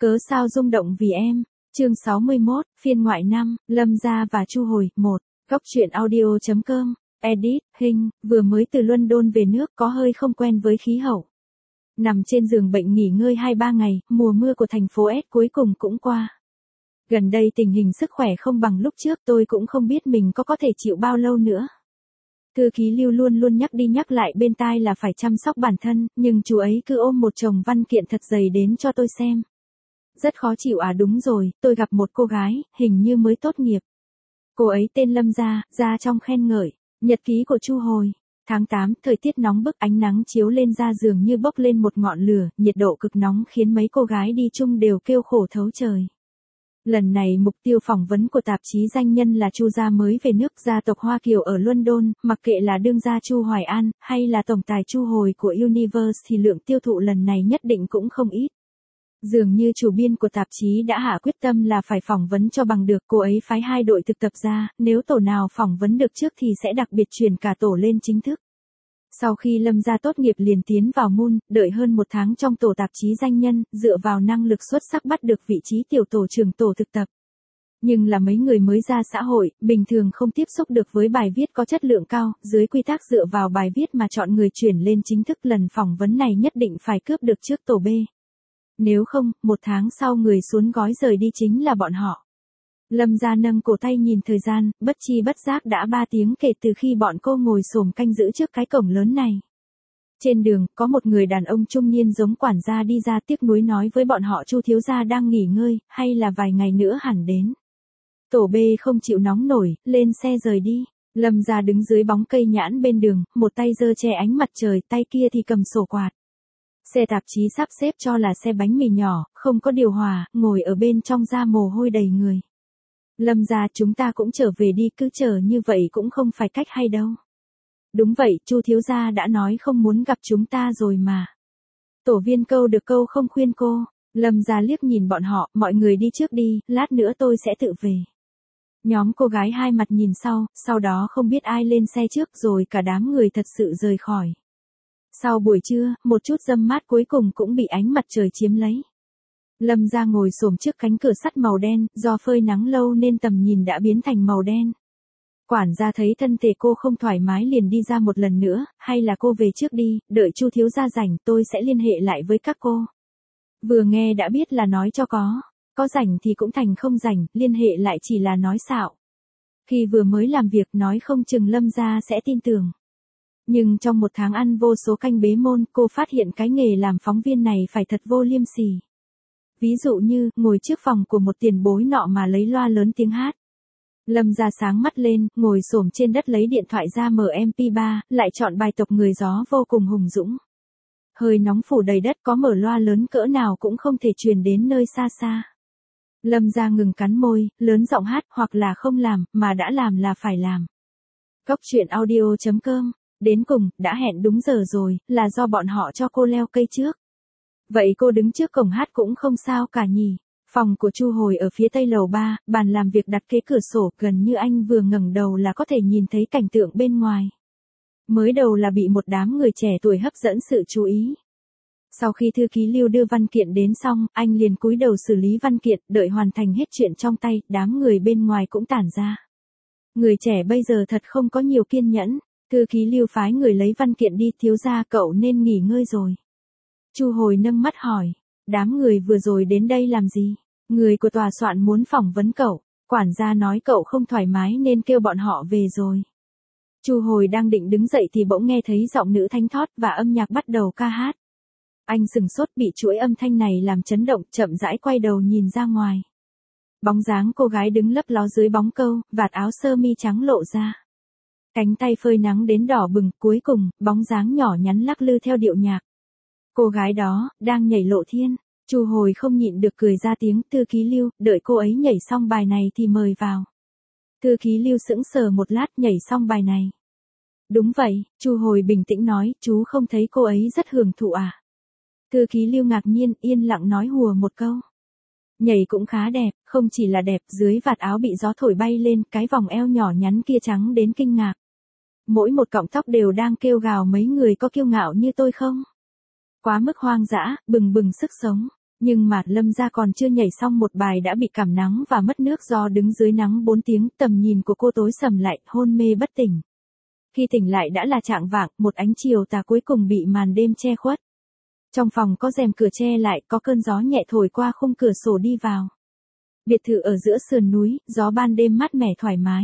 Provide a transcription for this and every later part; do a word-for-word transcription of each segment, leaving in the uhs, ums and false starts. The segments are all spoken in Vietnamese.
Cớ sao rung động vì em. Chương sáu mươi mốt, phiên ngoại năm, Lâm Gia và Chu Hồi, một. Góc truyện audio chấm com. Edit, Hình, vừa mới từ London về nước có hơi không quen với khí hậu. Nằm trên giường bệnh nghỉ ngơi hai ba ngày, mùa mưa của thành phố S cuối cùng cũng qua. Gần đây tình hình sức khỏe không bằng lúc trước, tôi cũng không biết mình có có thể chịu bao lâu nữa. Thư ký Lưu luôn luôn nhắc đi nhắc lại bên tai là phải chăm sóc bản thân, nhưng chú ấy cứ ôm một chồng văn kiện thật dày đến cho tôi xem. Rất khó chịu à, đúng rồi, tôi gặp một cô gái, hình như mới tốt nghiệp. Cô ấy tên Lâm Gia, Gia trong khen ngợi. Nhật ký của Chu Hồi. Tháng tám, thời tiết nóng bức, ánh nắng chiếu lên da dường như bốc lên một ngọn lửa, nhiệt độ cực nóng khiến mấy cô gái đi chung đều kêu khổ thấu trời. Lần này mục tiêu phỏng vấn của tạp chí danh nhân là Chu gia mới về nước, gia tộc Hoa Kiều ở London, mặc kệ là đương gia Chu Hoài An, hay là tổng tài Chu Hồi của Universe thì lượng tiêu thụ lần này nhất định cũng không ít. Dường như chủ biên của tạp chí đã hạ quyết tâm là phải phỏng vấn cho bằng được, cô ấy phái hai đội thực tập ra, nếu tổ nào phỏng vấn được trước thì sẽ đặc biệt chuyển cả tổ lên chính thức. Sau khi Lâm Gia tốt nghiệp liền tiến vào Moon, đợi hơn một tháng trong tổ tạp chí danh nhân, dựa vào năng lực xuất sắc bắt được vị trí tiểu tổ trưởng tổ thực tập. Nhưng là mấy người mới ra xã hội, bình thường không tiếp xúc được với bài viết có chất lượng cao, dưới quy tắc dựa vào bài viết mà chọn người chuyển lên chính thức, lần phỏng vấn này nhất định phải cướp được trước tổ B. Nếu không, một tháng sau người xuống gói rời đi chính là bọn họ. Lâm Gia nâng cổ tay nhìn thời gian, bất chi bất giác đã ba tiếng kể từ khi bọn cô ngồi xổm canh giữ trước cái cổng lớn này. Trên đường, có một người đàn ông trung niên giống quản gia đi ra tiếc nuối nói với bọn họ Chu thiếu gia đang nghỉ ngơi, hay là vài ngày nữa hẳn đến. Tổ B không chịu nóng nổi, lên xe rời đi. Lâm Gia đứng dưới bóng cây nhãn bên đường, một tay giơ che ánh mặt trời, tay kia thì cầm sổ quạt. Xe tạp chí sắp xếp cho là xe bánh mì nhỏ, không có điều hòa, ngồi ở bên trong ra mồ hôi đầy người. Lâm Gia, chúng ta cũng trở về đi, cứ chờ như vậy cũng không phải cách hay đâu. Đúng vậy, Chu thiếu gia đã nói không muốn gặp chúng ta rồi mà. Tổ viên câu được câu không khuyên cô. Lâm Gia liếc nhìn bọn họ, mọi người đi trước đi, lát nữa tôi sẽ tự về. Nhóm cô gái hai mặt nhìn sau, sau đó không biết ai lên xe trước rồi cả đám người thật sự rời khỏi. Sau buổi trưa, một chút râm mát cuối cùng cũng bị ánh mặt trời chiếm lấy. Lâm Gia ngồi xổm trước cánh cửa sắt màu đen, do phơi nắng lâu nên tầm nhìn đã biến thành màu đen. Quản gia thấy thân thể cô không thoải mái liền đi ra một lần nữa, hay là cô về trước đi, đợi Chu thiếu gia rảnh tôi sẽ liên hệ lại với các cô. Vừa nghe đã biết là nói cho có, có rảnh thì cũng thành không rảnh, liên hệ lại chỉ là nói xạo. Khi vừa mới làm việc nói không chừng Lâm Gia sẽ tin tưởng. Nhưng trong một tháng ăn vô số canh bế môn, cô phát hiện cái nghề làm phóng viên này phải thật vô liêm sỉ. Ví dụ như, ngồi trước phòng của một tiền bối nọ mà lấy loa lớn tiếng hát. Lâm Gia sáng mắt lên, ngồi xổm trên đất lấy điện thoại ra mở em pê ba, lại chọn bài tộc người gió vô cùng hùng dũng. Hơi nóng phủ đầy đất, có mở loa lớn cỡ nào cũng không thể truyền đến nơi xa xa. Lâm Gia ngừng cắn môi, lớn giọng hát, hoặc là không làm, mà đã làm là phải làm. Góc truyện audio chấm com. Đến cùng, đã hẹn đúng giờ rồi, là do bọn họ cho cô leo cây trước. Vậy cô đứng trước cổng hát cũng không sao cả nhỉ. Phòng của Chu Hồi ở phía tây lầu ba, bàn làm việc đặt kế cửa sổ, gần như anh vừa ngẩng đầu là có thể nhìn thấy cảnh tượng bên ngoài. Mới đầu là bị một đám người trẻ tuổi hấp dẫn sự chú ý. Sau khi thư ký Lưu đưa văn kiện đến xong, anh liền cúi đầu xử lý văn kiện, đợi hoàn thành hết chuyện trong tay, đám người bên ngoài cũng tản ra. Người trẻ bây giờ thật không có nhiều kiên nhẫn. Thư ký Lưu phái người lấy văn kiện đi, thiếu gia cậu nên nghỉ ngơi rồi. Chu Hồi nâng mắt hỏi, đám người vừa rồi đến đây làm gì? Người của tòa soạn muốn phỏng vấn cậu, quản gia nói cậu không thoải mái nên kêu bọn họ về rồi. Chu Hồi đang định đứng dậy thì bỗng nghe thấy giọng nữ thánh thót và âm nhạc bắt đầu ca hát. Anh sừng sốt bị chuỗi âm thanh này làm chấn động, chậm rãi quay đầu nhìn ra ngoài. Bóng dáng cô gái đứng lấp ló dưới bóng câu, vạt áo sơ mi trắng lộ ra. Cánh tay phơi nắng đến đỏ bừng, cuối cùng, bóng dáng nhỏ nhắn lắc lư theo điệu nhạc. Cô gái đó, đang nhảy lộ thiên. Chu Hồi không nhịn được cười ra tiếng, thư ký Lưu, đợi cô ấy nhảy xong bài này thì mời vào. Thư ký Lưu sững sờ một lát, nhảy xong bài này. Đúng vậy, Chu Hồi bình tĩnh nói, chú không thấy cô ấy rất hưởng thụ à? Thư ký Lưu ngạc nhiên, yên lặng nói hùa một câu. Nhảy cũng khá đẹp, không chỉ là đẹp, dưới vạt áo bị gió thổi bay lên, cái vòng eo nhỏ nhắn kia trắng đến kinh ngạc. Mỗi một cọng tóc đều đang kêu gào mấy người có kiêu ngạo như tôi không? Quá mức hoang dã, bừng bừng sức sống. Nhưng mà Lâm gia còn chưa nhảy xong một bài đã bị cảm nắng và mất nước do đứng dưới nắng bốn tiếng, tầm nhìn của cô tối sầm lại, hôn mê bất tỉnh. Khi tỉnh lại đã là chạng vạng, một ánh chiều tà cuối cùng bị màn đêm che khuất. Trong phòng có rèm cửa che lại, có cơn gió nhẹ thổi qua khung cửa sổ đi vào. Biệt thự ở giữa sườn núi, gió ban đêm mát mẻ thoải mái.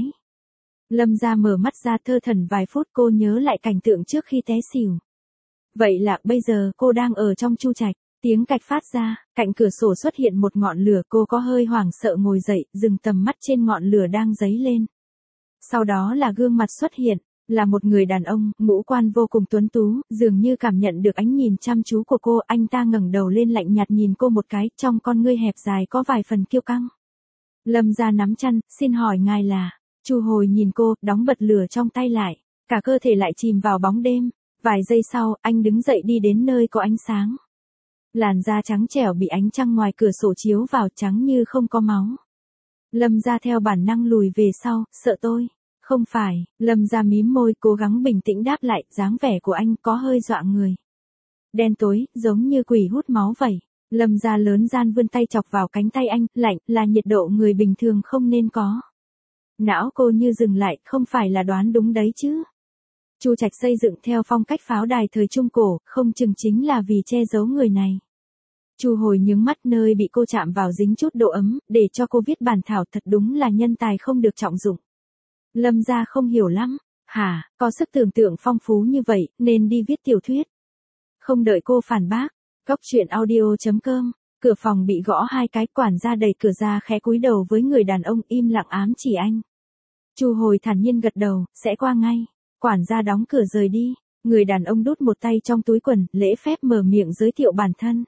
Lâm gia mở mắt ra thơ thẩn vài phút, cô nhớ lại cảnh tượng trước khi té xỉu. Vậy là bây giờ cô đang ở trong Chu Trạch. Tiếng cạch phát ra, cạnh cửa sổ xuất hiện một ngọn lửa, cô có hơi hoảng sợ ngồi dậy, dừng tầm mắt trên ngọn lửa đang dấy lên. Sau đó là gương mặt xuất hiện, là một người đàn ông, ngũ quan vô cùng tuấn tú, dường như cảm nhận được ánh nhìn chăm chú của cô, anh ta ngẩng đầu lên lạnh nhạt nhìn cô một cái, trong con ngươi hẹp dài có vài phần kiêu căng. Lâm gia nắm chăn, xin hỏi ngài là, Chu Hồi nhìn cô, đóng bật lửa trong tay lại, cả cơ thể lại chìm vào bóng đêm, vài giây sau, anh đứng dậy đi đến nơi có ánh sáng. Làn da trắng trẻo bị ánh trăng ngoài cửa sổ chiếu vào trắng như không có máu. Lâm gia theo bản năng lùi về sau, sợ tôi. Không phải, Lâm gia mím môi cố gắng bình tĩnh đáp lại, dáng vẻ của anh có hơi dọa người. Đen tối, giống như quỷ hút máu vậy. Lâm gia lớn gian vươn tay chọc vào cánh tay anh, lạnh, là nhiệt độ người bình thường không nên có. Não cô như dừng lại, không phải là đoán đúng đấy chứ. Chu Trạch xây dựng theo phong cách pháo đài thời Trung Cổ, không chừng chính là vì che giấu người này. Chu Hồi nhướng mắt nơi bị cô chạm vào dính chút độ ấm, để cho cô viết bản thảo, thật đúng là nhân tài không được trọng dụng. Lâm gia không hiểu lắm, hả, có sức tưởng tượng phong phú như vậy, nên đi viết tiểu thuyết. Không đợi cô phản bác, Góc Chuyện Audio chấm com, cửa phòng bị gõ hai cái, quản gia đẩy cửa ra khẽ cúi đầu với người đàn ông im lặng ám chỉ anh. Chu Hồi thản nhiên gật đầu, sẽ qua ngay. Quản gia đóng cửa rời đi, người đàn ông đút một tay trong túi quần, lễ phép mở miệng giới thiệu bản thân.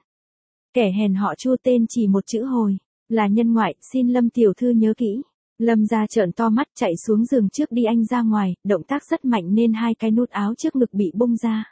Kẻ hèn họ Chu tên chỉ một chữ Hồi, là nhân ngoại, xin Lâm tiểu thư nhớ kỹ. Lâm gia trợn to mắt chạy xuống giường trước đi anh ra ngoài, động tác rất mạnh nên hai cái nút áo trước ngực bị bung ra.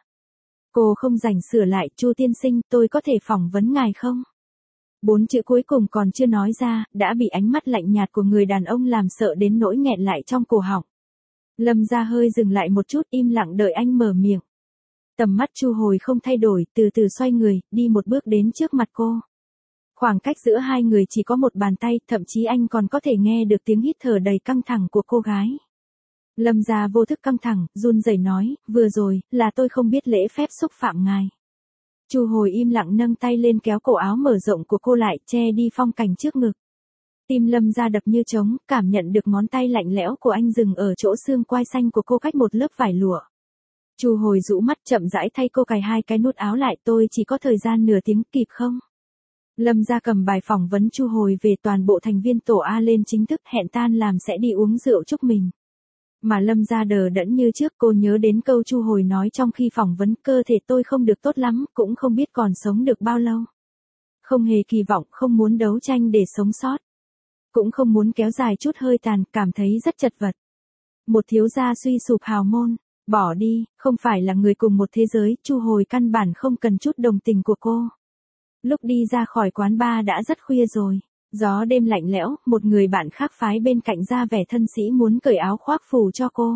Cô không rảnh sửa lại, Chu tiên sinh, tôi có thể phỏng vấn ngài không? Bốn chữ cuối cùng còn chưa nói ra, đã bị ánh mắt lạnh nhạt của người đàn ông làm sợ đến nỗi nghẹn lại trong cổ họng. Lâm gia hơi dừng lại một chút, im lặng đợi anh mở miệng. Tầm mắt Chu Hồi không thay đổi, từ từ xoay người, đi một bước đến trước mặt cô. Khoảng cách giữa hai người chỉ có một bàn tay, thậm chí anh còn có thể nghe được tiếng hít thở đầy căng thẳng của cô gái. Lâm gia vô thức căng thẳng, run rẩy nói, vừa rồi, là tôi không biết lễ phép xúc phạm ngài. Chu Hồi im lặng nâng tay lên kéo cổ áo mở rộng của cô lại, che đi phong cảnh trước ngực. Tim Lâm gia đập như trống, cảm nhận được ngón tay lạnh lẽo của anh dừng ở chỗ xương quai xanh của cô cách một lớp vải lụa. Chu Hồi rũ mắt chậm rãi thay cô cài hai cái nút áo lại, tôi chỉ có thời gian nửa tiếng, kịp không? Lâm gia cầm bài phỏng vấn Chu Hồi về, toàn bộ thành viên tổ A lên chính thức, hẹn tan làm sẽ đi uống rượu chúc mình. Mà Lâm gia đờ đẫn như trước, cô nhớ đến câu Chu Hồi nói trong khi phỏng vấn, cơ thể tôi không được tốt lắm, cũng không biết còn sống được bao lâu. Không hề kỳ vọng, không muốn đấu tranh để sống sót. Cũng không muốn kéo dài chút hơi tàn, cảm thấy rất chật vật. Một thiếu gia suy sụp hào môn, bỏ đi, không phải là người cùng một thế giới, Chu Hồi căn bản không cần chút đồng tình của cô. Lúc đi ra khỏi quán bar đã rất khuya rồi, gió đêm lạnh lẽo, một người bạn khác phái bên cạnh ra vẻ thân sĩ muốn cởi áo khoác phủ cho cô.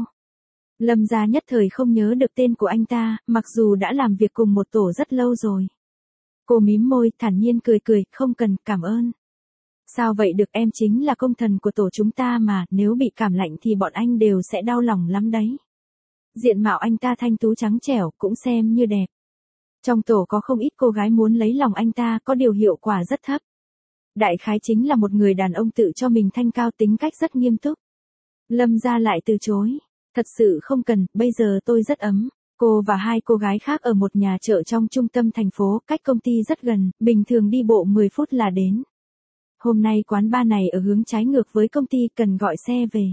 Lâm gia nhất thời không nhớ được tên của anh ta, mặc dù đã làm việc cùng một tổ rất lâu rồi. Cô mím môi, thản nhiên cười cười, không cần, cảm ơn. Sao vậy được, em chính là công thần của tổ chúng ta mà, nếu bị cảm lạnh thì bọn anh đều sẽ đau lòng lắm đấy. Diện mạo anh ta thanh tú trắng trẻo, cũng xem như đẹp. Trong tổ có không ít cô gái muốn lấy lòng anh ta, có điều hiệu quả rất thấp. Đại khái chính là một người đàn ông tự cho mình thanh cao, tính cách rất nghiêm túc. Lâm gia lại từ chối. Thật sự không cần, bây giờ tôi rất ấm. Cô và hai cô gái khác ở một nhà chợ trong trung tâm thành phố, cách công ty rất gần, bình thường đi bộ mười phút là đến. Hôm nay quán bar này ở hướng trái ngược với công ty, cần gọi xe về.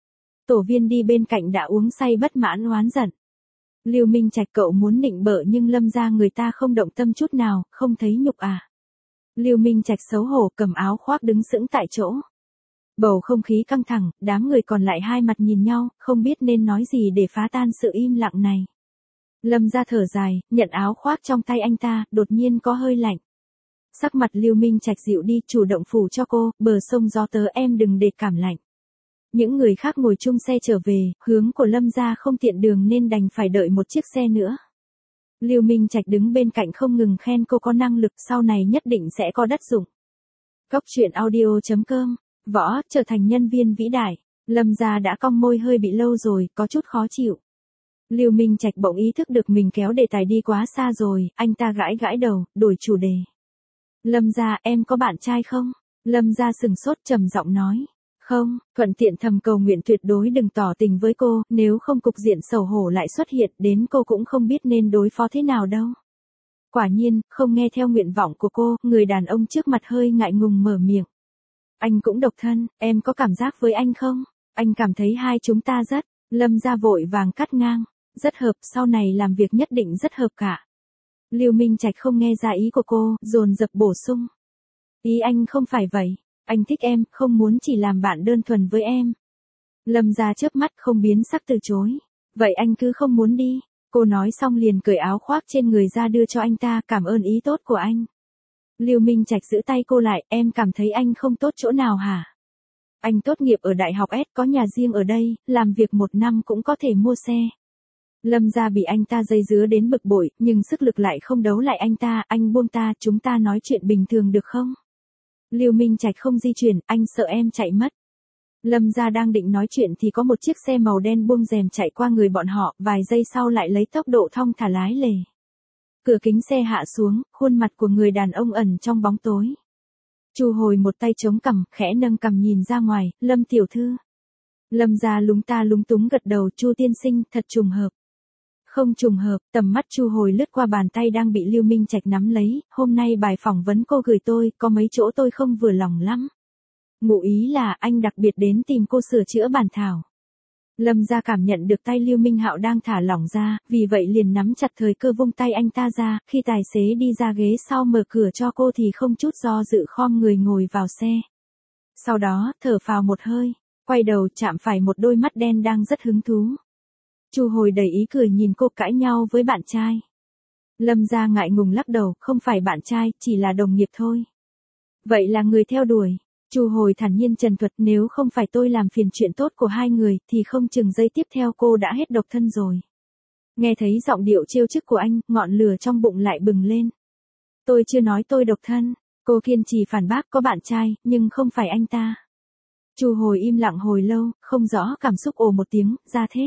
Tổ viên đi bên cạnh đã uống say bất mãn oán giận. Lưu Minh Trạch, cậu muốn nịnh bợ nhưng Lâm gia người ta không động tâm chút nào, không thấy nhục à? Lưu Minh Trạch xấu hổ cầm áo khoác đứng sững tại chỗ. Bầu không khí căng thẳng, đám người còn lại hai mặt nhìn nhau, không biết nên nói gì để phá tan sự im lặng này. Lâm gia thở dài, nhận áo khoác trong tay anh ta, đột nhiên có hơi lạnh. Sắc mặt Lưu Minh Trạch dịu đi, chủ động phủ cho cô, bờ sông gió tớ em đừng để cảm lạnh. Những người khác ngồi chung xe trở về, hướng của Lâm gia không tiện đường nên đành phải đợi một chiếc xe nữa. Lưu Minh Trạch đứng bên cạnh không ngừng khen cô có năng lực, sau này nhất định sẽ có đất dụng. Cốc truyện audio chấm com, võ, trở thành nhân viên vĩ đại. Lâm gia đã cong môi hơi bị lâu rồi, có chút khó chịu. Lưu Minh Trạch bỗng ý thức được mình kéo đề tài đi quá xa rồi, anh ta gãi gãi đầu, đổi chủ đề. Lâm gia, em có bạn trai không? Lâm gia sừng sốt trầm giọng nói. Không, thuận tiện thầm cầu nguyện tuyệt đối đừng tỏ tình với cô, nếu không cục diện xấu hổ lại xuất hiện, đến cô cũng không biết nên đối phó thế nào đâu. Quả nhiên, không nghe theo nguyện vọng của cô, người đàn ông trước mặt hơi ngại ngùng mở miệng. Anh cũng độc thân, em có cảm giác với anh không? Anh cảm thấy hai chúng ta rất, Lâm gia vội vàng cắt ngang, rất hợp, sau này làm việc nhất định rất hợp cả. Lưu Minh Trạch không nghe ra ý của cô, dồn dập bổ sung. Ý anh không phải vậy, anh thích em, không muốn chỉ làm bạn đơn thuần với em. Lâm gia chớp mắt không biến sắc từ chối. Vậy anh cứ không muốn đi. Cô nói xong liền cởi áo khoác trên người ra đưa cho anh ta, cảm ơn ý tốt của anh. Lưu Minh Trạch giữ tay cô lại, em cảm thấy anh không tốt chỗ nào hả? Anh tốt nghiệp ở Đại học S, có nhà riêng ở đây, làm việc một năm cũng có thể mua xe. Lâm gia bị anh ta dây dứa đến bực bội, nhưng sức lực lại không đấu lại anh ta, anh buông ta, chúng ta nói chuyện bình thường được không? Lưu Minh Trạch không di chuyển, anh sợ em chạy mất. Lâm gia đang định nói chuyện thì có một chiếc xe màu đen buông rèm chạy qua người bọn họ, vài giây sau lại lấy tốc độ thong thả lái lề. Cửa kính xe hạ xuống, khuôn mặt của người đàn ông ẩn trong bóng tối. Chu Hồi một tay chống cằm, khẽ nâng cằm nhìn ra ngoài, Lâm tiểu thư. Lâm gia lúng ta lúng túng gật đầu, Chu tiên sinh, thật trùng hợp. Không trùng hợp, tầm mắt Chu Hồi lướt qua bàn tay đang bị Lưu Minh Trạch nắm lấy, hôm nay bài phỏng vấn cô gửi tôi, có mấy chỗ tôi không vừa lòng lắm. Ngụ ý là anh đặc biệt đến tìm cô sửa chữa bản thảo. Lâm gia cảm nhận được tay Lưu Minh Hạo đang thả lỏng ra, vì vậy liền nắm chặt thời cơ vung tay anh ta ra, khi tài xế đi ra ghế sau mở cửa cho cô thì không chút do dự khom người ngồi vào xe. Sau đó, thở phào một hơi, quay đầu chạm phải một đôi mắt đen đang rất hứng thú. Chu Hồi đầy ý cười nhìn cô cãi nhau với bạn trai. Lâm gia ngại ngùng lắc đầu, không phải bạn trai, chỉ là đồng nghiệp thôi. Vậy là người theo đuổi. Chu Hồi thản nhiên trần thuật, nếu không phải tôi làm phiền chuyện tốt của hai người, thì không chừng giây tiếp theo cô đã hết độc thân rồi. Nghe thấy giọng điệu trêu chức của anh, ngọn lửa trong bụng lại bừng lên. Tôi chưa nói tôi độc thân. Cô kiên trì phản bác, có bạn trai, nhưng không phải anh ta. Chu Hồi im lặng hồi lâu, không rõ cảm xúc, ồ một tiếng, ra thế.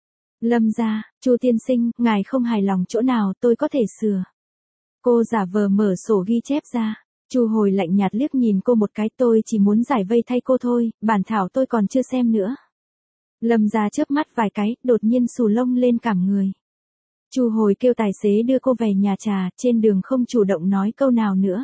Lâm gia, Chu tiên sinh, ngài không hài lòng chỗ nào, tôi có thể sửa. Cô giả vờ mở sổ ghi chép ra. Chu Hồi lạnh nhạt liếc nhìn cô một cái, tôi chỉ muốn giải vây thay cô thôi, bản thảo tôi còn chưa xem nữa. Lâm gia chớp mắt vài cái, đột nhiên xù lông lên cảm người. Chu Hồi kêu tài xế đưa cô về nhà trà, trên đường không chủ động nói câu nào nữa.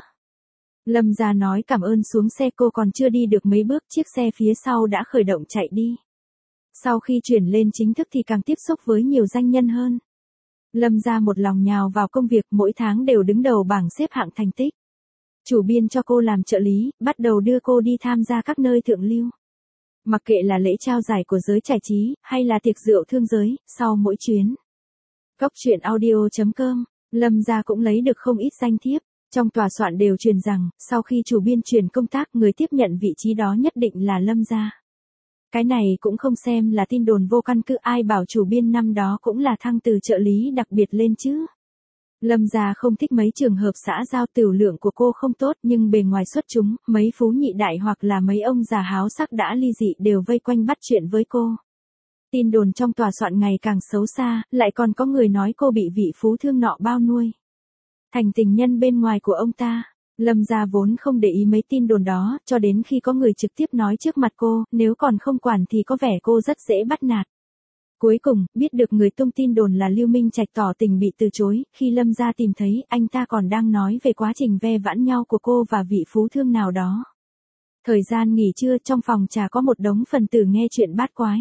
Lâm gia nói cảm ơn xuống xe, cô còn chưa đi được mấy bước, chiếc xe phía sau đã khởi động chạy đi. Sau khi chuyển lên chính thức thì càng tiếp xúc với nhiều danh nhân hơn. Lâm gia một lòng nhào vào công việc, mỗi tháng đều đứng đầu bảng xếp hạng thành tích. Chủ biên cho cô làm trợ lý, bắt đầu đưa cô đi tham gia các nơi thượng lưu. Mặc kệ là lễ trao giải của giới giải trí, hay là tiệc rượu thương giới, sau mỗi chuyến. Cốc truyện audio chấm com, Lâm gia cũng lấy được không ít danh thiếp. Trong tòa soạn đều truyền rằng, sau khi chủ biên chuyển công tác, người tiếp nhận vị trí đó nhất định là Lâm gia. Cái này cũng không xem là tin đồn vô căn cứ, ai bảo chủ biên năm đó cũng là thăng từ trợ lý đặc biệt lên chứ. Lâm gia không thích mấy trường hợp xã giao, tiểu lượng của cô không tốt, nhưng bề ngoài xuất chúng, mấy phú nhị đại hoặc là mấy ông già háo sắc đã ly dị đều vây quanh bắt chuyện với cô. Tin đồn trong tòa soạn ngày càng xấu xa, lại còn có người nói cô bị vị phú thương nọ bao nuôi. Thành tình nhân bên ngoài của ông ta. Lâm gia vốn không để ý mấy tin đồn đó, cho đến khi có người trực tiếp nói trước mặt cô, nếu còn không quản thì có vẻ cô rất dễ bắt nạt. Cuối cùng, biết được người tung tin đồn là Lưu Minh Trạch tỏ tình bị từ chối, khi Lâm gia tìm thấy, anh ta còn đang nói về quá trình ve vãn nhau của cô và vị phú thương nào đó. Thời gian nghỉ trưa, trong phòng trà có một đống phần tử nghe chuyện bát quái.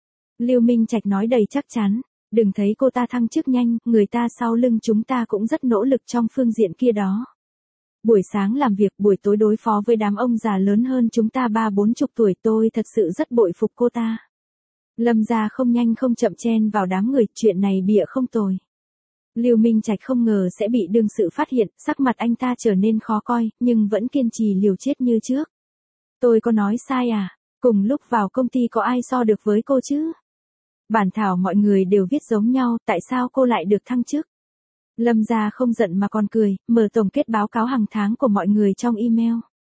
Lưu Minh Trạch nói đầy chắc chắn, đừng thấy cô ta thăng chức nhanh, người ta sau lưng chúng ta cũng rất nỗ lực trong phương diện kia đó. Buổi sáng làm việc, buổi tối đối phó với đám ông già lớn hơn chúng ta ba bốn chục tuổi, tôi thật sự rất bội phục cô ta. Lâm gia không nhanh không chậm chen vào đám người, chuyện này bịa không tồi. Lưu Minh Trạch không ngờ sẽ bị đương sự phát hiện, sắc mặt anh ta trở nên khó coi, nhưng vẫn kiên trì liều chết như trước. Tôi có nói sai à? Cùng lúc vào công ty có ai so được với cô chứ? Bản thảo mọi người đều viết giống nhau, tại sao cô lại được thăng chức? Lâm gia không giận mà còn cười, mở tổng kết báo cáo hàng tháng của mọi người trong email.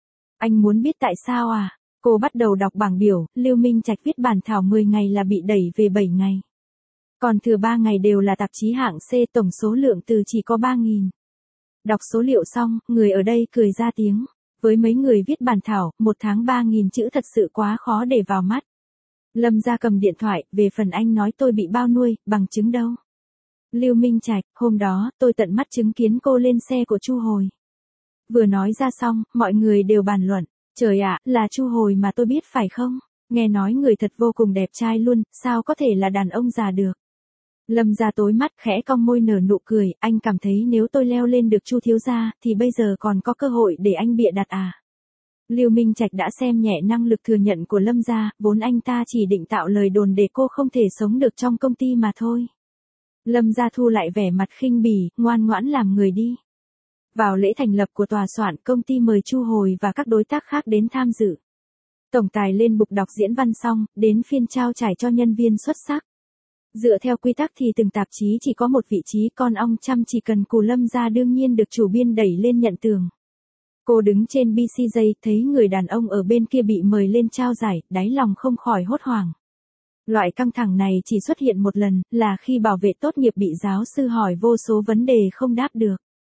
Anh muốn biết tại sao à? Cô bắt đầu đọc bảng biểu, Lưu Minh Trạch viết bản thảo mười ngày là bị đẩy về bảy ngày. Còn thừa ba ngày đều là tạp chí hạng C, tổng số lượng từ chỉ có ba nghìn. Đọc số liệu xong, người ở đây cười ra tiếng. Với mấy người viết bản thảo, một tháng ba nghìn chữ thật sự quá khó để vào mắt. Lâm gia cầm điện thoại, về phần anh nói tôi bị bao nuôi, bằng chứng đâu. Lưu Minh Trạch, hôm đó, tôi tận mắt chứng kiến cô lên xe của Chu Hồi. Vừa nói ra xong, mọi người đều bàn luận. Trời ạ, là Chu Hồi mà tôi biết phải không? Nghe nói người thật vô cùng đẹp trai luôn, sao có thể là đàn ông già được? Lâm gia tối mắt khẽ cong môi nở nụ cười, anh cảm thấy nếu tôi leo lên được Chu thiếu gia, thì bây giờ còn có cơ hội để anh bịa đặt à? Lưu Minh Trạch đã xem nhẹ năng lực thừa nhận của Lâm gia, vốn anh ta chỉ định tạo lời đồn để cô không thể sống được trong công ty mà thôi. Lâm gia thu lại vẻ mặt khinh bỉ, ngoan ngoãn làm người đi. Vào lễ thành lập của tòa soạn, công ty mời Chu Hồi và các đối tác khác đến tham dự. Tổng tài lên bục đọc diễn văn xong, đến phiên trao giải cho nhân viên xuất sắc. Dựa theo quy tắc thì từng tạp chí chỉ có một vị trí, con ong chăm chỉ cần cù Lâm gia đương nhiên được chủ biên đẩy lên nhận tường. Cô đứng trên bê xê giây, thấy người đàn ông ở bên kia bị mời lên trao giải, đáy lòng không khỏi hốt hoảng. Loại căng thẳng này chỉ xuất hiện một lần, là khi bảo vệ tốt nghiệp bị giáo sư hỏi vô số vấn đề không đáp được.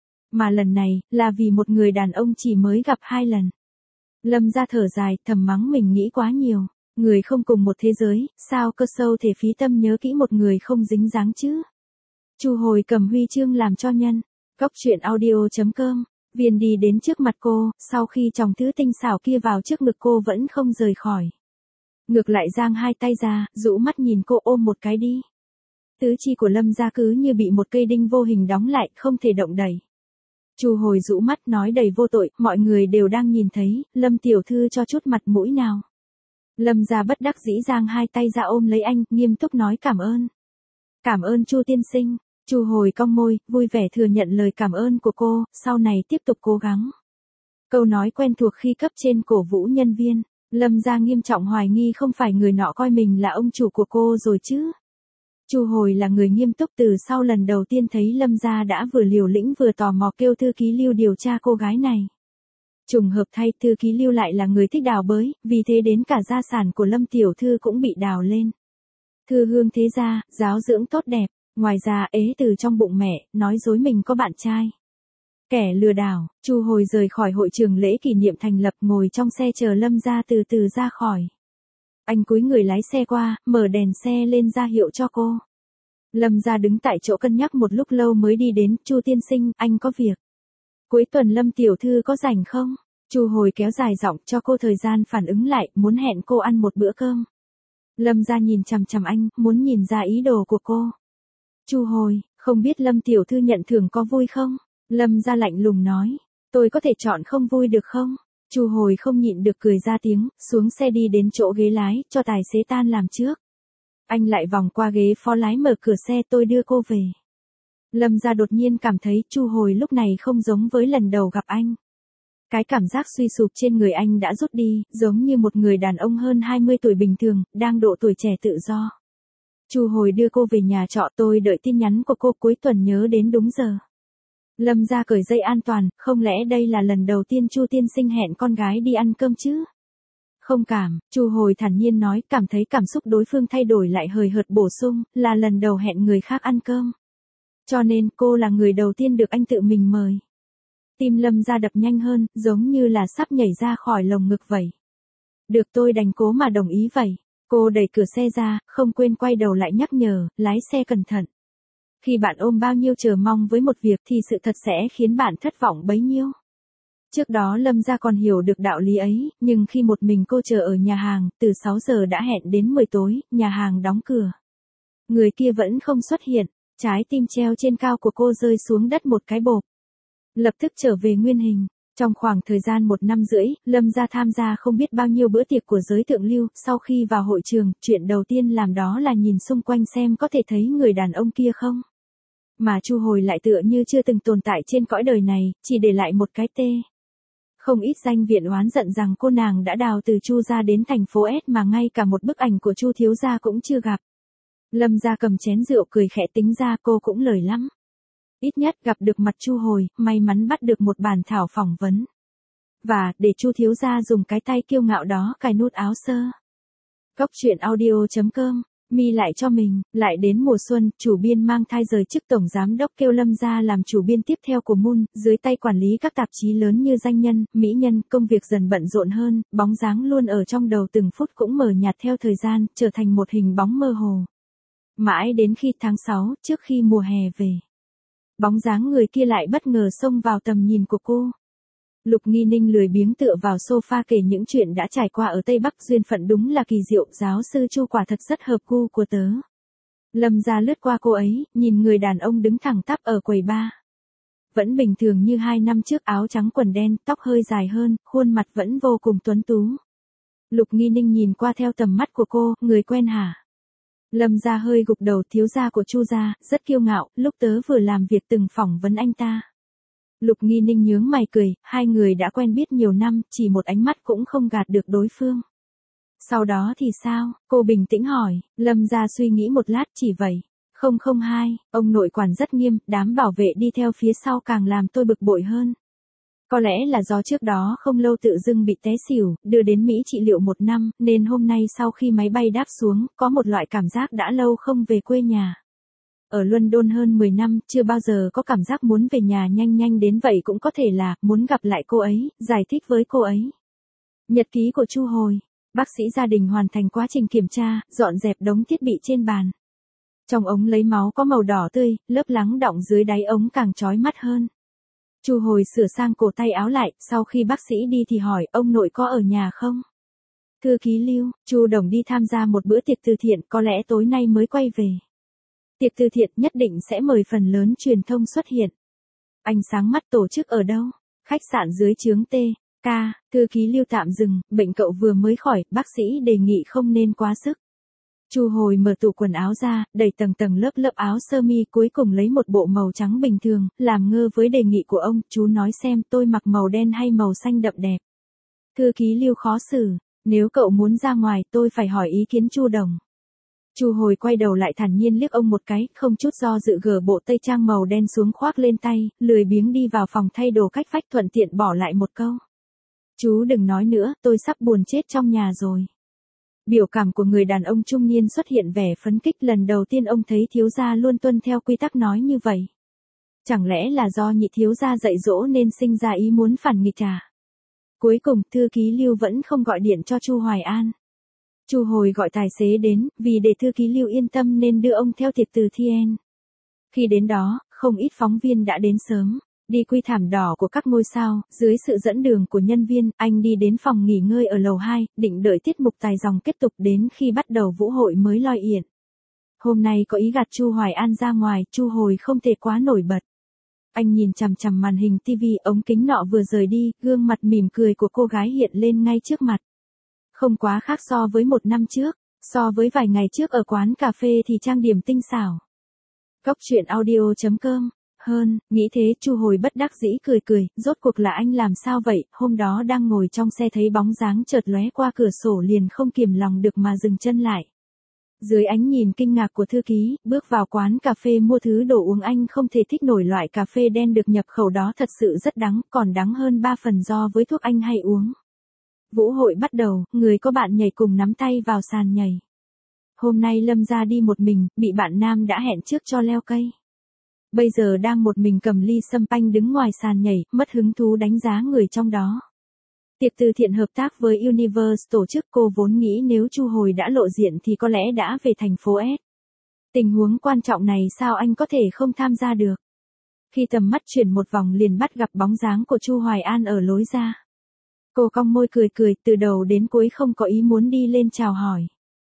Mà lần này, là vì một người đàn ông chỉ mới gặp hai lần. Lâm gia thở dài, thầm mắng mình nghĩ quá nhiều. Người không cùng một thế giới, sao cơ sâu thể phí tâm nhớ kỹ một người không dính dáng chứ? Chu Hồi cầm huy chương làm cho nhân. Góc truyện audio chấm com. Viên đi đến trước mặt cô, sau khi chồng thứ tinh xảo kia vào trước ngực cô vẫn không rời khỏi. Ngược lại giang hai tay ra, rũ mắt nhìn cô, ôm một cái đi. Tứ chi của Lâm gia cứ như bị một cây đinh vô hình đóng lại, không thể động đẩy. Chu Hồi rũ mắt nói đầy vô tội, mọi người đều đang nhìn thấy, Lâm tiểu thư cho chút mặt mũi nào. Lâm gia bất đắc dĩ giang hai tay ra ôm lấy anh, nghiêm túc nói cảm ơn. Cảm ơn Chu tiên sinh. Chu Hồi cong môi, vui vẻ thừa nhận lời cảm ơn của cô, sau này tiếp tục cố gắng. Câu nói quen thuộc khi cấp trên cổ vũ nhân viên. Lâm gia nghiêm trọng hoài nghi không phải người nọ coi mình là ông chủ của cô rồi chứ. Chu Hồi là người nghiêm túc, từ sau lần đầu tiên thấy Lâm gia đã vừa liều lĩnh vừa tò mò kêu thư ký Lưu điều tra cô gái này. Trùng hợp thay, thư ký Lưu lại là người thích đào bới, vì thế đến cả gia sản của Lâm tiểu thư cũng bị đào lên. Thư hương thế gia, giáo dưỡng tốt đẹp, ngoài ra ế từ trong bụng mẹ, nói dối mình có bạn trai. Kẻ lừa đảo. Chu Hồi rời khỏi hội trường lễ kỷ niệm thành lập, ngồi trong xe chờ Lâm gia từ từ ra khỏi. Anh cúi người lái xe qua, mở đèn xe lên ra hiệu cho cô. Lâm gia đứng tại chỗ cân nhắc một lúc lâu mới đi đến, Chu tiên sinh, anh có việc. Cuối tuần Lâm tiểu thư có rảnh không? Chu Hồi kéo dài giọng cho cô thời gian phản ứng lại, muốn hẹn cô ăn một bữa cơm. Lâm gia nhìn chằm chằm anh, muốn nhìn ra ý đồ của cô. Chu Hồi, không biết Lâm tiểu thư nhận thưởng có vui không? Lâm gia lạnh lùng nói, tôi có thể chọn không vui được không? Chu Hồi không nhịn được cười ra tiếng, xuống xe đi đến chỗ ghế lái, cho tài xế tan làm trước. Anh lại vòng qua ghế phó lái mở cửa xe, tôi đưa cô về. Lâm gia đột nhiên cảm thấy Chu Hồi lúc này không giống với lần đầu gặp anh. Cái cảm giác suy sụp trên người anh đã rút đi, giống như một người đàn ông hơn hai mươi tuổi bình thường, đang độ tuổi trẻ tự do. Chu Hồi đưa cô về nhà trọ, tôi đợi tin nhắn của cô, cuối tuần nhớ đến đúng giờ. Lâm gia cởi dây an toàn, không lẽ đây là lần đầu tiên Chu tiên sinh hẹn con gái đi ăn cơm chứ? Không cảm, Chu Hồi thản nhiên nói, cảm thấy cảm xúc đối phương thay đổi lại hời hợt bổ sung, là lần đầu hẹn người khác ăn cơm. Cho nên cô là người đầu tiên được anh tự mình mời. Tim Lâm gia đập nhanh hơn, giống như là sắp nhảy ra khỏi lồng ngực vậy. Được, tôi đành cố mà đồng ý vậy. Cô đẩy cửa xe ra, không quên quay đầu lại nhắc nhở, lái xe cẩn thận. Khi bạn ôm bao nhiêu chờ mong với một việc thì sự thật sẽ khiến bạn thất vọng bấy nhiêu. Trước đó Lâm gia còn hiểu được đạo lý ấy, nhưng khi một mình cô chờ ở nhà hàng, từ sáu giờ đã hẹn đến mười tối, nhà hàng đóng cửa. Người kia vẫn không xuất hiện, trái tim treo trên cao của cô rơi xuống đất một cái bộp. Lập tức trở về nguyên hình. Trong khoảng thời gian một năm rưỡi, Lâm gia tham gia không biết bao nhiêu bữa tiệc của giới thượng lưu, sau khi vào hội trường, chuyện đầu tiên làm đó là nhìn xung quanh xem có thể thấy người đàn ông kia không. Mà Chu Hồi lại tựa như chưa từng tồn tại trên cõi đời này, chỉ để lại một cái tê. Không ít danh viện oán giận rằng cô nàng đã đào từ Chu gia đến thành phố S mà ngay cả một bức ảnh của Chu thiếu gia cũng chưa gặp. Lâm gia cầm chén rượu cười khẽ, tính ra cô cũng lời lắm. Ít nhất gặp được mặt Chu Hồi, may mắn bắt được một bản thảo phỏng vấn. Và, để Chu thiếu gia dùng cái tay kiêu ngạo đó cài nút áo sơ. Cốc truyện audio chấm com, mi lại cho mình, lại đến mùa xuân, chủ biên mang thai rời chức tổng giám đốc kêu Lâm gia làm chủ biên tiếp theo của Moon, dưới tay quản lý các tạp chí lớn như Danh Nhân, Mỹ Nhân, công việc dần bận rộn hơn, bóng dáng luôn ở trong đầu từng phút cũng mờ nhạt theo thời gian, trở thành một hình bóng mơ hồ. Mãi đến khi tháng sáu, trước khi mùa hè về, bóng dáng người kia lại bất ngờ xông vào tầm nhìn của cô. Lục Nghi Ninh lười biếng tựa vào sofa kể những chuyện đã trải qua ở Tây Bắc, duyên phận đúng là kỳ diệu, giáo sư Chu quả thật rất hợp gu của tớ. Lâm gia lướt qua cô ấy, nhìn người đàn ông đứng thẳng tắp ở quầy bar. Vẫn bình thường như hai năm trước, áo trắng quần đen, tóc hơi dài hơn, khuôn mặt vẫn vô cùng tuấn tú. Lục Nghi Ninh nhìn qua theo tầm mắt của cô, người quen hả? Lâm gia hơi gục đầu, thiếu gia của Chu gia, rất kiêu ngạo, lúc tớ vừa làm việc từng phỏng vấn anh ta. Lục Nghi Ninh nhướng mày cười, hai người đã quen biết nhiều năm, chỉ một ánh mắt cũng không gạt được đối phương. Sau đó thì sao? Cô bình tĩnh hỏi. Lâm gia suy nghĩ một lát, chỉ vậy. Không không hai, ông nội quản rất nghiêm, đám bảo vệ đi theo phía sau càng làm tôi bực bội hơn. Có lẽ là do trước đó không lâu tự dưng bị té xỉu, đưa đến Mỹ trị liệu một năm, nên hôm nay sau khi máy bay đáp xuống, có một loại cảm giác đã lâu không về quê nhà. Ở London hơn mười năm, chưa bao giờ có cảm giác muốn về nhà nhanh nhanh đến vậy, cũng có thể là muốn gặp lại cô ấy, giải thích với cô ấy. Nhật ký của Chu Hồi. Bác sĩ gia đình hoàn thành quá trình kiểm tra, dọn dẹp đống thiết bị trên bàn. Trong ống lấy máu có màu đỏ tươi, lớp lắng đọng dưới đáy ống càng chói mắt hơn. Chu Hồi sửa sang cổ tay áo lại, sau khi bác sĩ đi thì hỏi, ông nội có ở nhà không? Thư ký Lưu, Chu Đồng đi tham gia một bữa tiệc từ thiện, có lẽ tối nay mới quay về. Tiệc từ thiện nhất định sẽ mời phần lớn truyền thông xuất hiện. Ánh sáng mắt tổ chức ở đâu? Khách sạn dưới trướng T. K. Thư ký Lưu tạm dừng, bệnh cậu vừa mới khỏi, bác sĩ đề nghị không nên quá sức. Chu Hồi mở tủ quần áo ra, đẩy tầng tầng lớp lớp áo sơ mi, cuối cùng lấy một bộ màu trắng bình thường, làm ngơ với đề nghị của ông, chú nói xem tôi mặc màu đen hay màu xanh đậm đẹp. Thư ký Lưu khó xử, nếu cậu muốn ra ngoài tôi phải hỏi ý kiến Chu Đồng. Chu Hồi quay đầu lại thản nhiên liếc ông một cái, không chút do dự gỡ bộ tây trang màu đen xuống khoác lên tay, lười biếng đi vào phòng thay đồ cách vách, thuận tiện bỏ lại một câu. Chú đừng nói nữa, tôi sắp buồn chết trong nhà rồi. Biểu cảm của người đàn ông trung niên xuất hiện vẻ phấn khích, lần đầu tiên ông thấy thiếu gia luôn tuân theo quy tắc nói như vậy. Chẳng lẽ là do nhị thiếu gia dạy dỗ nên sinh ra ý muốn phản nghịch à? Cuối cùng, thư ký Lưu vẫn không gọi điện cho Chu Hoài An. Chu Hồi gọi tài xế đến, vì để thư ký Lưu yên tâm nên đưa ông theo tiệc từ Thiên. Khi đến đó, không ít phóng viên đã đến sớm. Đi quy thảm đỏ của các ngôi sao, dưới sự dẫn đường của nhân viên, anh đi đến phòng nghỉ ngơi ở lầu hai, định đợi tiết mục tài ròng kết thúc, đến khi bắt đầu vũ hội mới loi yển. Hôm nay có ý gạt Chu Hoài An ra ngoài, Chu Hồi không thể quá nổi bật. Anh nhìn chằm chằm màn hình ti vi, ống kính nọ vừa rời đi, gương mặt mỉm cười của cô gái hiện lên ngay trước mặt. Không quá khác so với một năm trước, so với vài ngày trước ở quán cà phê thì trang điểm tinh xảo. Cốc truyện audio chấm com. Hơn, nghĩ thế, Chu Hồi bất đắc dĩ cười cười, rốt cuộc là anh làm sao vậy, hôm đó đang ngồi trong xe thấy bóng dáng chợt lóe qua cửa sổ liền không kiềm lòng được mà dừng chân lại. Dưới ánh nhìn kinh ngạc của thư ký, bước vào quán cà phê mua thứ đồ uống, anh không thể thích nổi loại cà phê đen được nhập khẩu đó, thật sự rất đắng, còn đắng hơn ba phần so với thuốc anh hay uống. Vũ hội bắt đầu, người có bạn nhảy cùng nắm tay vào sàn nhảy. Hôm nay Lâm ra đi một mình, bị bạn nam đã hẹn trước cho leo cây. Bây giờ đang một mình cầm ly sâm panh đứng ngoài sàn nhảy, mất hứng thú đánh giá người trong đó. Tiệc từ thiện hợp tác với Universe tổ chức, cô vốn nghĩ nếu Chu Hồi đã lộ diện thì có lẽ đã về thành phố S. Tình huống quan trọng này sao anh có thể không tham gia được. Khi tầm mắt chuyển một vòng liền bắt gặp bóng dáng của Chu Hoài An ở lối ra. Cô cong môi cười cười, từ đầu đến cuối không có ý muốn đi lên chào hỏi.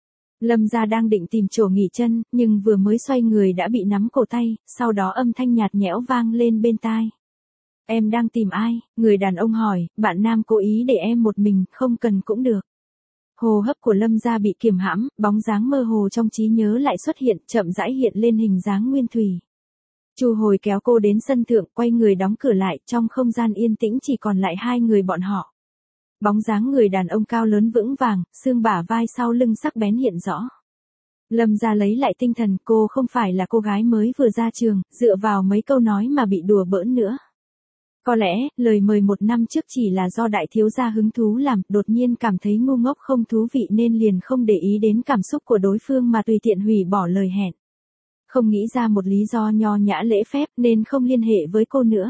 Lâm gia đang định tìm chỗ nghỉ chân, nhưng vừa mới xoay người đã bị nắm cổ tay, sau đó âm thanh nhạt nhẽo vang lên bên tai. Em đang tìm ai? Người đàn ông hỏi, bạn nam cố ý để em một mình, không cần cũng được. Hô hấp của Lâm gia bị kiềm hãm, bóng dáng mơ hồ trong trí nhớ lại xuất hiện, chậm rãi hiện lên hình dáng nguyên thủy. Chu Hồi kéo cô đến sân thượng, quay người đóng cửa lại, trong không gian yên tĩnh chỉ còn lại hai người bọn họ. Bóng dáng người đàn ông cao lớn vững vàng, xương bả vai sau lưng sắc bén hiện rõ. Lâm Gia lấy lại tinh thần, cô không phải là cô gái mới vừa ra trường, dựa vào mấy câu nói mà bị đùa bỡn nữa. Có lẽ, lời mời một năm trước chỉ là do đại thiếu gia hứng thú làm, đột nhiên cảm thấy ngu ngốc không thú vị nên liền không để ý đến cảm xúc của đối phương mà tùy tiện hủy bỏ lời hẹn. Không nghĩ ra một lý do nho nhã lễ phép nên không liên hệ với cô nữa.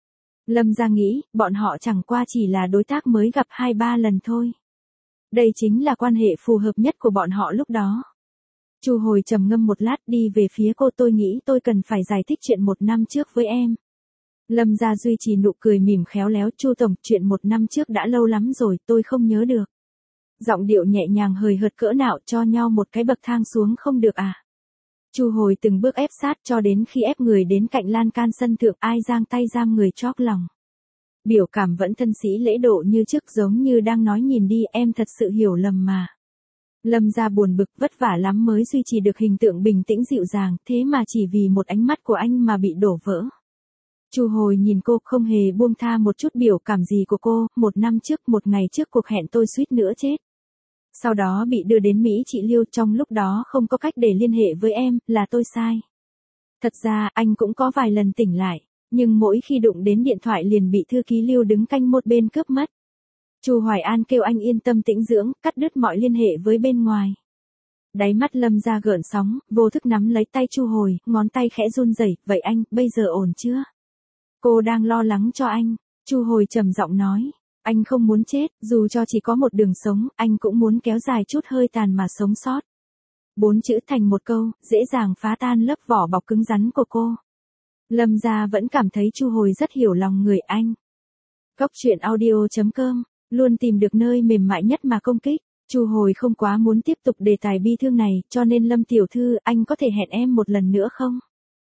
Lâm Gia nghĩ, bọn họ chẳng qua chỉ là đối tác mới gặp hai ba lần thôi. Đây chính là quan hệ phù hợp nhất của bọn họ lúc đó. Chu Hồi trầm ngâm một lát đi về phía cô, tôi nghĩ tôi cần phải giải thích chuyện một năm trước với em. Lâm Gia duy trì nụ cười mỉm khéo léo, Chu tổng, chuyện một năm trước đã lâu lắm rồi, tôi không nhớ được. Giọng điệu nhẹ nhàng hời hợt cỡ nào, cho nhau một cái bậc thang xuống không được à? Chu Hồi từng bước ép sát cho đến khi ép người đến cạnh lan can sân thượng, ai giang tay giam người chóp lòng. Biểu cảm vẫn thân sĩ lễ độ như trước, giống như đang nói nhìn đi, em thật sự hiểu lầm mà. Lâm Gia buồn bực, vất vả lắm mới duy trì được hình tượng bình tĩnh dịu dàng, thế mà chỉ vì một ánh mắt của anh mà bị đổ vỡ. Chu Hồi nhìn cô, không hề buông tha một chút biểu cảm gì của cô, một năm trước, một ngày trước cuộc hẹn tôi suýt nữa chết. Sau đó bị đưa đến Mỹ trị Liêu, trong lúc đó không có cách để liên hệ với em, là tôi sai. Thật ra, anh cũng có vài lần tỉnh lại, nhưng mỗi khi đụng đến điện thoại liền bị thư ký Liêu đứng canh một bên cướp mất. Chu Hoài An kêu anh yên tâm tĩnh dưỡng, cắt đứt mọi liên hệ với bên ngoài. Đáy mắt Lâm Gia gợn sóng, vô thức nắm lấy tay Chu Hồi, ngón tay khẽ run rẩy, vậy anh, bây giờ ổn chưa? Cô đang lo lắng cho anh. Chu Hồi trầm giọng nói, anh không muốn chết, dù cho chỉ có một đường sống, anh cũng muốn kéo dài chút hơi tàn mà sống sót. Bốn chữ thành một câu, dễ dàng phá tan lớp vỏ bọc cứng rắn của cô. Lâm Gia vẫn cảm thấy Chu Hồi rất hiểu lòng người anh. Cốc truyện audio chấm com, luôn tìm được nơi mềm mại nhất mà công kích. Chu Hồi không quá muốn tiếp tục đề tài bi thương này, cho nên Lâm tiểu thư, anh có thể hẹn em một lần nữa không?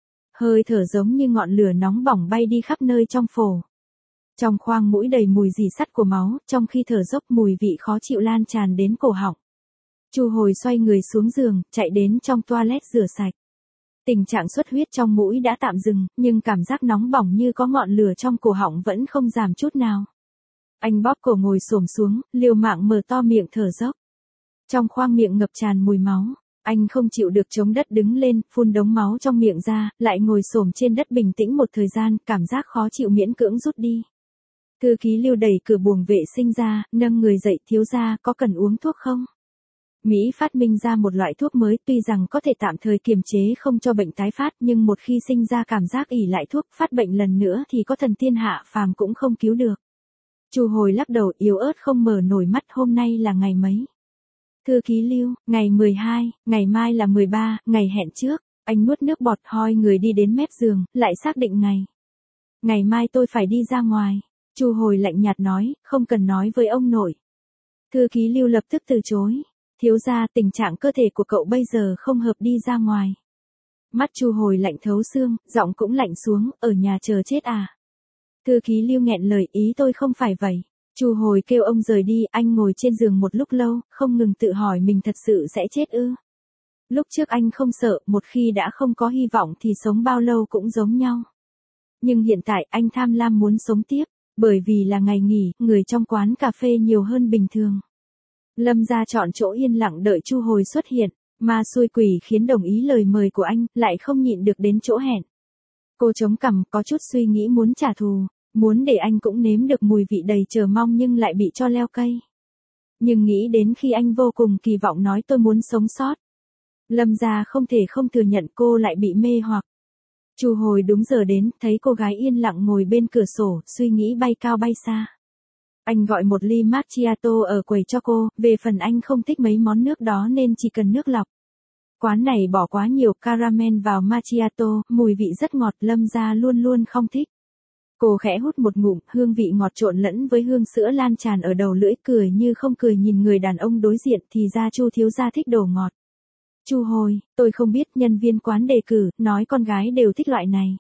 Hơi thở giống như ngọn lửa nóng bỏng bay đi khắp nơi trong phổ. Trong khoang mũi đầy mùi rỉ sắt của máu, trong khi thở dốc mùi vị khó chịu lan tràn đến cổ họng. Chu Hồi xoay người xuống giường, chạy đến trong toilet rửa sạch. Tình trạng xuất huyết trong mũi đã tạm dừng, nhưng cảm giác nóng bỏng như có ngọn lửa trong cổ họng vẫn không giảm chút nào. Anh bóp cổ ngồi xổm xuống, liều mạng mở to miệng thở dốc. Trong khoang miệng ngập tràn mùi máu, anh không chịu được chống đất đứng lên, phun đống máu trong miệng ra, lại ngồi xổm trên đất bình tĩnh một thời gian, cảm giác khó chịu miễn cưỡng rút đi. Thư ký Lưu đẩy cửa buồng vệ sinh ra, nâng người dậy, thiếu gia, có cần uống thuốc không? Mỹ phát minh ra một loại thuốc mới, tuy rằng có thể tạm thời kiềm chế không cho bệnh tái phát, nhưng một khi sinh ra cảm giác ỷ lại thuốc, phát bệnh lần nữa thì có thần tiên hạ phàm cũng không cứu được. Chu Hồi lắc đầu, yếu ớt không mở nổi mắt, hôm nay là ngày mấy? Thư ký Lưu, ngày mười hai, ngày mai là mười ba, ngày hẹn trước. Anh nuốt nước bọt, hoi người đi đến mép giường, lại xác định ngày. Ngày mai tôi phải đi ra ngoài. Chu Hồi lạnh nhạt nói, không cần nói với ông nội. Thư ký Lưu lập tức từ chối. Thiếu gia, tình trạng cơ thể của cậu bây giờ không hợp đi ra ngoài. Mắt Chu Hồi lạnh thấu xương, giọng cũng lạnh xuống, ở nhà chờ chết à? Thư ký Lưu nghẹn lời, ý tôi không phải vậy. Chu Hồi kêu ông rời đi, anh ngồi trên giường một lúc lâu, không ngừng tự hỏi mình thật sự sẽ chết ư? Lúc trước anh không sợ, một khi đã không có hy vọng thì sống bao lâu cũng giống nhau. Nhưng hiện tại anh tham lam muốn sống tiếp, bởi vì là ngày nghỉ, người trong quán cà phê nhiều hơn bình thường. Lâm Gia chọn chỗ yên lặng đợi Chu Hồi xuất hiện, mà xui quỷ khiến đồng ý lời mời của anh, lại không nhịn được đến chỗ hẹn. Cô chống cằm, có chút suy nghĩ muốn trả thù, muốn để anh cũng nếm được mùi vị đầy chờ mong nhưng lại bị cho leo cây. Nhưng nghĩ đến khi anh vô cùng kỳ vọng nói tôi muốn sống sót. Lâm Gia không thể không thừa nhận cô lại bị mê hoặc. Chu Hồi đúng giờ đến, thấy cô gái yên lặng ngồi bên cửa sổ, suy nghĩ bay cao bay xa. Anh gọi một ly macchiato ở quầy cho cô, về phần anh không thích mấy món nước đó nên chỉ cần nước lọc. Quán này bỏ quá nhiều caramel vào macchiato, mùi vị rất ngọt, Lâm Gia luôn luôn không thích. Cô khẽ hút một ngụm, hương vị ngọt trộn lẫn với hương sữa lan tràn ở đầu lưỡi, cười như không cười nhìn người đàn ông đối diện, thì ra Chu thiếu gia thích đồ ngọt. Chu Hồi, tôi không biết, nhân viên quán đề cử, nói con gái đều thích loại này.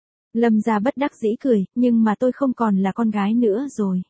Lâm Gia bất đắc dĩ cười, nhưng mà tôi không còn là con gái nữa rồi.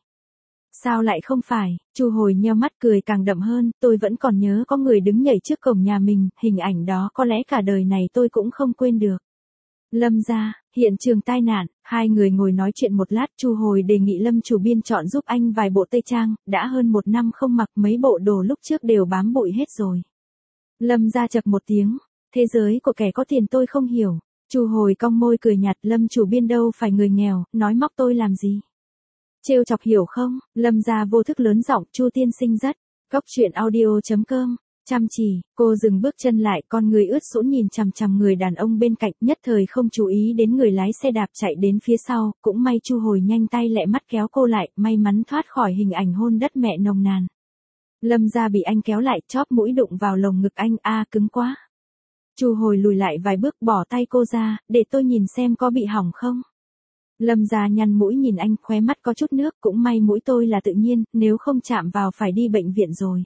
Sao lại không phải? Chu Hồi nheo mắt cười càng đậm hơn, tôi vẫn còn nhớ có người đứng nhảy trước cổng nhà mình, hình ảnh đó có lẽ cả đời này tôi cũng không quên được. Lâm Gia, hiện trường tai nạn, hai người ngồi nói chuyện một lát, Chu Hồi đề nghị Lâm chủ biên chọn giúp anh vài bộ tây trang, đã hơn một năm không mặc, mấy bộ đồ lúc trước đều bám bụi hết rồi. Lâm Gia chậc một tiếng, thế giới của kẻ có tiền tôi không hiểu. Chu Hồi cong môi cười nhạt, Lâm chủ biên đâu phải người nghèo, nói móc tôi làm gì. Trêu chọc hiểu không? Lâm Gia vô thức lớn giọng, Chu tiên sinh rất. Cốc truyện audio.com, chăm chỉ, cô dừng bước chân lại, con người ướt sũng nhìn chằm chằm người đàn ông bên cạnh, nhất thời không chú ý đến người lái xe đạp chạy đến phía sau, cũng may Chu Hồi nhanh tay lẹ mắt kéo cô lại, may mắn thoát khỏi hình ảnh hôn đất mẹ nồng nàn. Lâm Gia bị anh kéo lại, chóp mũi đụng vào lồng ngực anh, a cứng quá. Chu Hồi lùi lại vài bước, bỏ tay cô ra, để tôi nhìn xem có bị hỏng không. Lâm Gia nhăn mũi nhìn anh, khóe mắt có chút nước, cũng may mũi tôi là tự nhiên, nếu không chạm vào phải đi bệnh viện rồi.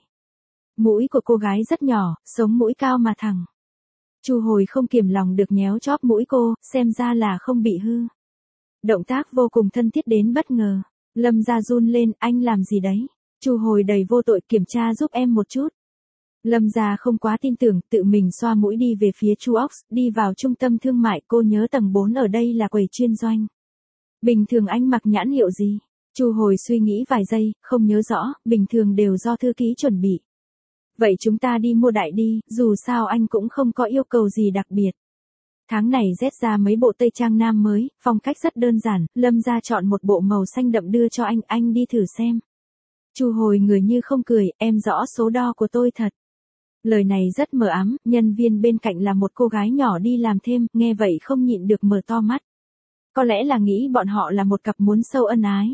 Mũi của cô gái rất nhỏ, sống mũi cao mà thẳng. Chu Hồi không kiềm lòng được nhéo chóp mũi cô, xem ra là không bị hư. Động tác vô cùng thân thiết đến bất ngờ. Lâm Gia run lên, anh làm gì đấy? Chu Hồi đầy vô tội, kiểm tra giúp em một chút. Lâm Gia không quá tin tưởng, tự mình xoa mũi đi về phía Chu Ox, đi vào trung tâm thương mại, cô nhớ tầng bốn ở đây là quầy chuyên doanh. Bình thường anh mặc nhãn hiệu gì? Chu Hồi suy nghĩ vài giây, không nhớ rõ, bình thường đều do thư ký chuẩn bị. Vậy chúng ta đi mua đại đi, dù sao anh cũng không có yêu cầu gì đặc biệt. Tháng này Z ra mấy bộ tây trang nam mới, phong cách rất đơn giản, Lâm Gia chọn một bộ màu xanh đậm đưa cho anh, anh đi thử xem. Chu Hồi người như không cười, em rõ số đo của tôi thật. Lời này rất mờ ám, nhân viên bên cạnh là một cô gái nhỏ đi làm thêm, nghe vậy không nhịn được mở to mắt. Có lẽ là nghĩ bọn họ là một cặp muốn sâu ân ái.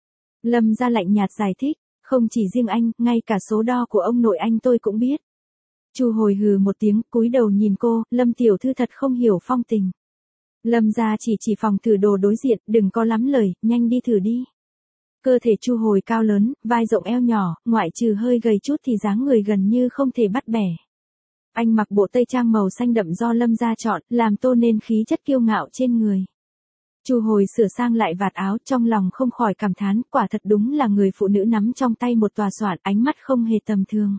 Lâm Gia lạnh nhạt giải thích, không chỉ riêng anh, ngay cả số đo của ông nội anh tôi cũng biết. Chu Hồi hừ một tiếng, cúi đầu nhìn cô, Lâm tiểu thư thật không hiểu phong tình. Lâm Gia chỉ chỉ phòng thử đồ đối diện, đừng có lắm lời, nhanh đi thử đi. Cơ thể Chu Hồi cao lớn, vai rộng eo nhỏ, ngoại trừ hơi gầy chút thì dáng người gần như không thể bắt bẻ. Anh mặc bộ tây trang màu xanh đậm do Lâm Gia chọn, làm tôn nên khí chất kiêu ngạo trên người. Chu Hồi sửa sang lại vạt áo, trong lòng không khỏi cảm thán, quả thật đúng là người phụ nữ nắm trong tay một tòa soạn, ánh mắt không hề tầm thường.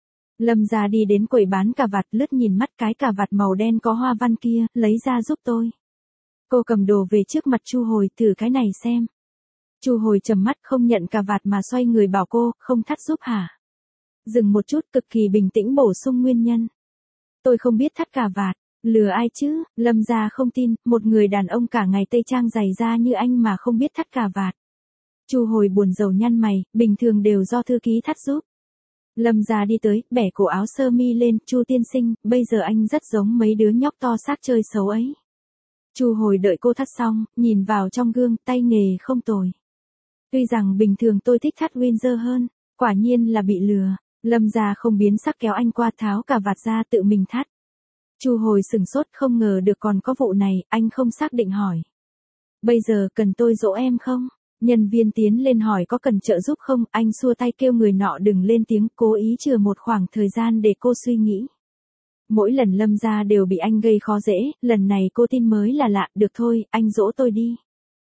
Lâm Gia đi đến quầy bán cà vạt, lướt nhìn mắt cái cà vạt màu đen có hoa văn kia, lấy ra giúp tôi. Cô cầm đồ về trước mặt Chu Hồi, thử cái này xem. Chu Hồi trầm mắt không nhận cà vạt mà xoay người bảo cô, không thắt giúp hả? Dừng một chút, cực kỳ bình tĩnh bổ sung nguyên nhân. Tôi không biết thắt cà vạt. Lừa ai chứ? Lâm Gia không tin, một người đàn ông cả ngày tây trang dày da như anh mà không biết thắt cà vạt. Chu Hồi buồn rầu nhăn mày, bình thường đều do thư ký thắt giúp. Lâm Gia đi tới, bẻ cổ áo sơ mi lên, Chu tiên sinh, bây giờ anh rất giống mấy đứa nhóc to xác chơi xấu ấy. Chu Hồi đợi cô thắt xong, nhìn vào trong gương, tay nghề không tồi. Tuy rằng bình thường tôi thích thắt Windsor hơn, quả nhiên là bị lừa. Lâm Gia không biến sắc kéo anh qua tháo cà vạt ra tự mình thắt. Chu Hồi sừng sốt không ngờ được còn có vụ này, anh không xác định hỏi. Bây giờ cần tôi dỗ em không? Nhân viên tiến lên hỏi có cần trợ giúp không, anh xua tay kêu người nọ đừng lên tiếng, cố ý chừa một khoảng thời gian để cô suy nghĩ. Mỗi lần Lâm Gia đều bị anh gây khó dễ, lần này cô tin mới là lạ, được thôi, anh dỗ tôi đi.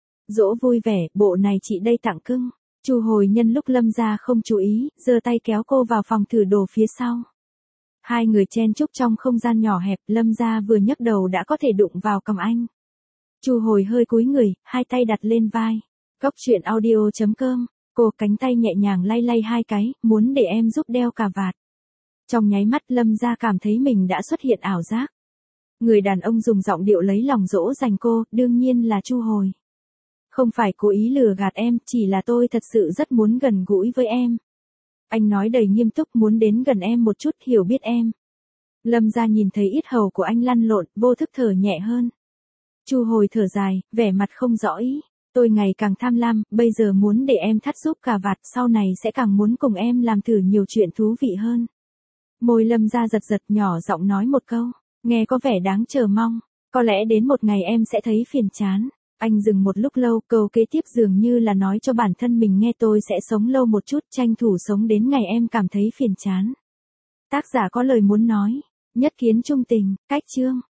Dỗ vui vẻ, bộ này chị đây tặng cưng. Chu Hồi nhân lúc Lâm Gia không chú ý, giơ tay kéo cô vào phòng thử đồ phía sau. Hai người chen chúc trong không gian nhỏ hẹp, Lâm Gia vừa nhấc đầu đã có thể đụng vào cầm anh. Chu Hồi hơi cúi người, hai tay đặt lên vai. Cốc truyện audio.com, cô cánh tay nhẹ nhàng lay lay hai cái, muốn để em giúp đeo cà vạt. Trong nháy mắt Lâm Gia cảm thấy mình đã xuất hiện ảo giác. Người đàn ông dùng giọng điệu lấy lòng dỗ dành cô, đương nhiên là Chu Hồi. Không phải cố ý lừa gạt em, chỉ là tôi thật sự rất muốn gần gũi với em. Anh nói đầy nghiêm túc, muốn đến gần em một chút, hiểu biết em. Lâm Gia nhìn thấy yết hầu của anh lăn lộn, vô thức thở nhẹ hơn. Chu Hồi thở dài, vẻ mặt không rõ ý. Tôi ngày càng tham lam, bây giờ muốn để em thắt giúp cà vạt, sau này sẽ càng muốn cùng em làm thử nhiều chuyện thú vị hơn. Môi Lâm Gia giật giật, nhỏ giọng nói một câu, nghe có vẻ đáng chờ mong. Có lẽ đến một ngày em sẽ thấy phiền chán. Anh dừng một lúc lâu, câu kế tiếp dường như là nói cho bản thân mình nghe, tôi sẽ sống lâu một chút, tranh thủ sống đến ngày em cảm thấy phiền chán. Tác giả có lời muốn nói. Nhất kiến trung tình, cách chương.